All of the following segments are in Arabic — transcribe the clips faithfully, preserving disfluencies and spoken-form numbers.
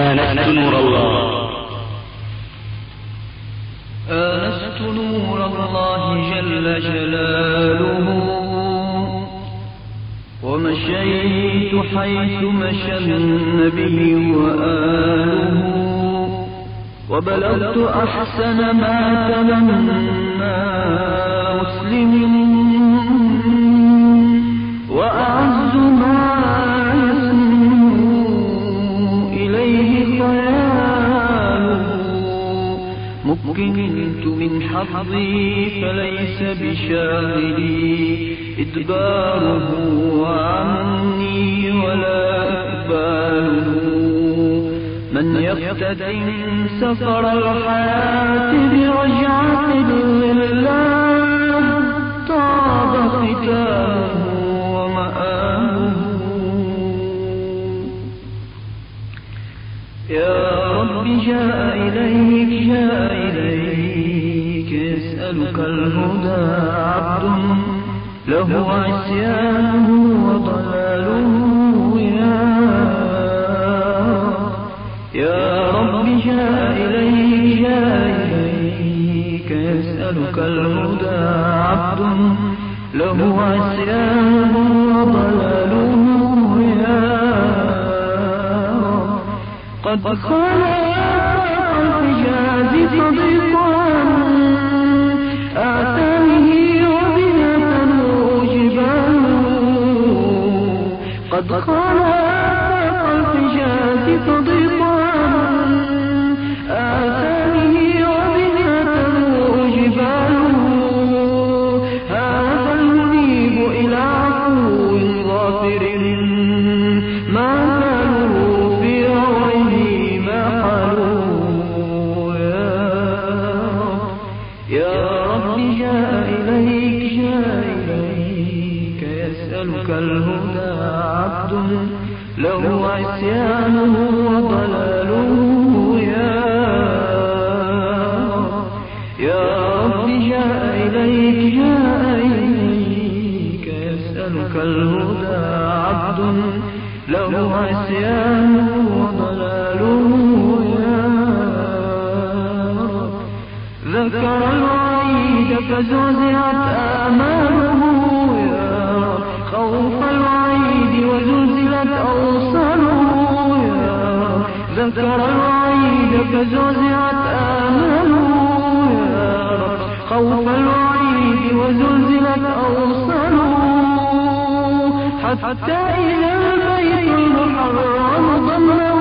آنست نور الله آنست نور الله جل جلاله ومشيت حيث مشى النبي وآله وبلغت أحسن ما تمنى مسلم وأعز ما يسمو إليه خياله مكنت من حظي فليس بشاغلي إدباره عني ولا إقباله من يقتدي سفر الحياة برجعة لله طاب ختامه ومآله يا رب جاء إليك جاء إليك يسألك الهدى عبد له عصيانه وضلاله يا يا رب جاء إليك جاء إليك يسألك الهدى عبد له عصيانه وضلاله يا قد خلق الحجاز صديقا آتانه وبنة جباله قد خلق الحجاز صديقا آتانه وبنة جباله هذا المنيب إلى عفو غافر ما زالوا في عونه ما حلوا يا رب جاء إليك جاء إليك يسألك الهدى عبد له عصيانه وضلاله يا يا رب جاء إليك جاء إليك يسألك الهدى عبد له عصيانه وضلاله يا ذكر الوعيد فزوزعت آماله يا خوف الوعيد وزلزلت أوصاله يا ذكر الوعيد فزوزعت آماله يا خوف الوعيد وزلزلت أوصاله حتى إلى البيت المحرم ضمه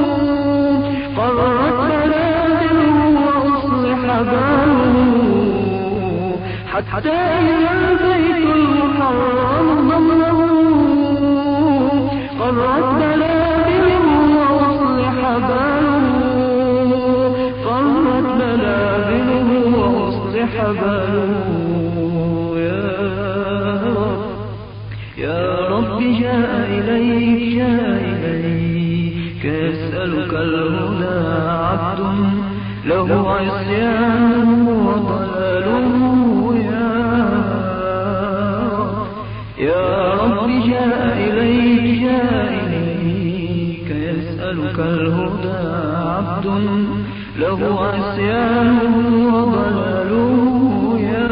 قرت بلادله وأصلح باله حتى إلى البيت المحرم ضمه قرت بلادله وأصلح باله قرت بلادله وأصلح باله يا رب جاء إليك جاء إليك يسألك الهدى عبد له عصيانه وضلاله يا يا رب جاء إليك جاء إليك يسألك الهدى عبد له عصيانه وضلاله يا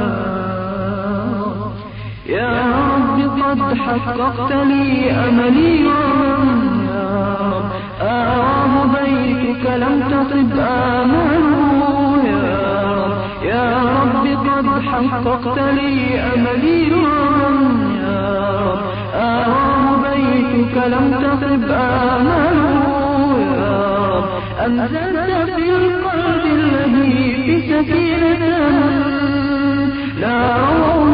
يا قد حققت لي أملي ومن يا رب آواه بيتك لم تصب آماله يا رب يا رب قد حققت لي أملي ومن يا رب آواه بيتك لم تصب آماله يا رب أنزلت في القلب اللهيب سكينة لا رواه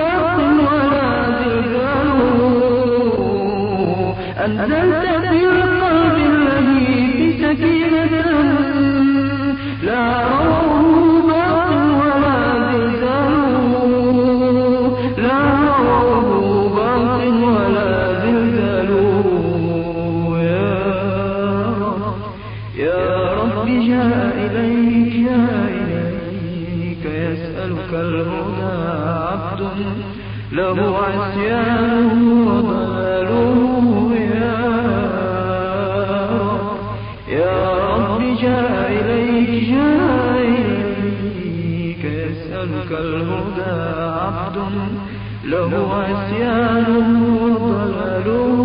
أنزلت في القلب اللهيب سكينة لا رواه باق ولا زلزال لا رواه باق ولا زلزال يا رب يا رب جاء إليك جاء إليك يسألك الهدى عبد له عصيانه وضلاله يسألك الهدى عبد له عصيان وضلاله